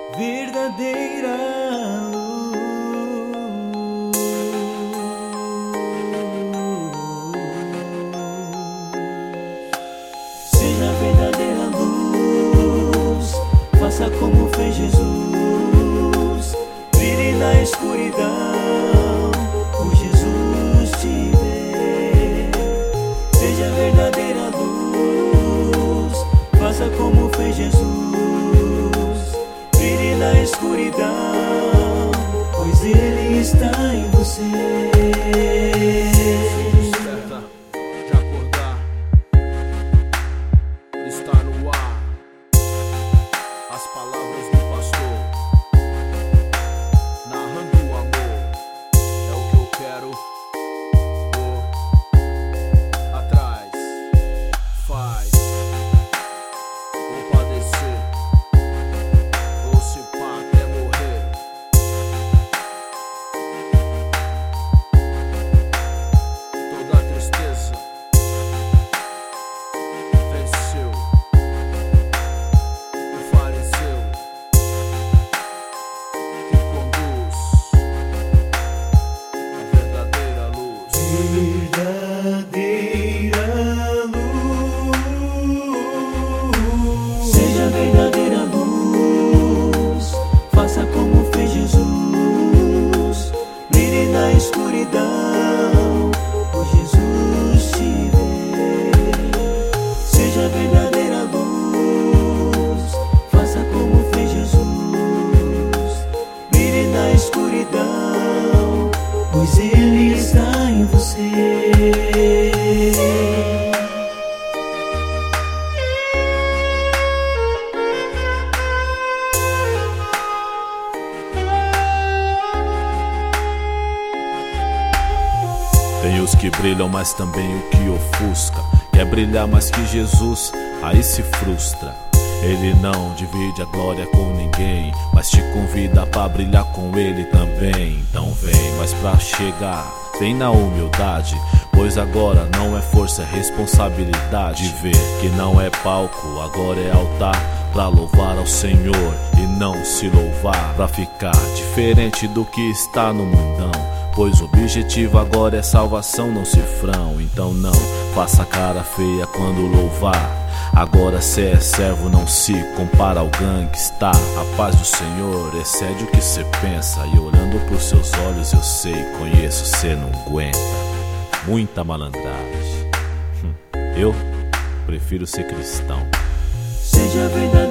verdadeira luz. Seja verdadeira luz, faça como fez Jesus, brilhe na escuridão, por Jesus te ver. Seja verdadeira luz, faça como fez Jesus, brilhe na escuridão, pois Ele está em você. Desperta de acordar, está no ar. As palavras do pastor, narrando o amor, é o que eu quero por atrás. Faz ou padecer, ou se pá até morrer. Toda a tristeza venceu o fariseu que conduz a verdadeira luz. Verdadeira luz. Seja verdadeira luz, faça como fez Jesus, brilhe na escuridão, por Jesus te ver. Seja verdadeira luz, faça como fez Jesus, brilhe na escuridão, pois Ele está em você. Tem os que brilham, mas também o que ofusca. Quer brilhar mais que Jesus, aí se frustra. Ele não divide a glória com ninguém, mas te convida pra brilhar com Ele também. Então vem, mas pra chegar, vem na humildade, pois agora não é força, é responsabilidade. Ver que não é palco, agora é altar, pra louvar ao Senhor e não se louvar, pra ficar diferente do que está no mundão, pois o objetivo agora é salvação, não cifrão. Então não faça cara feia quando louvar. Agora cê é servo, não se compara ao gangsta. A paz do Senhor excede o que cê pensa, e olhando pros seus olhos eu sei, conheço, cê não aguenta muita malandragem. Eu prefiro ser cristão. Seja verdadeira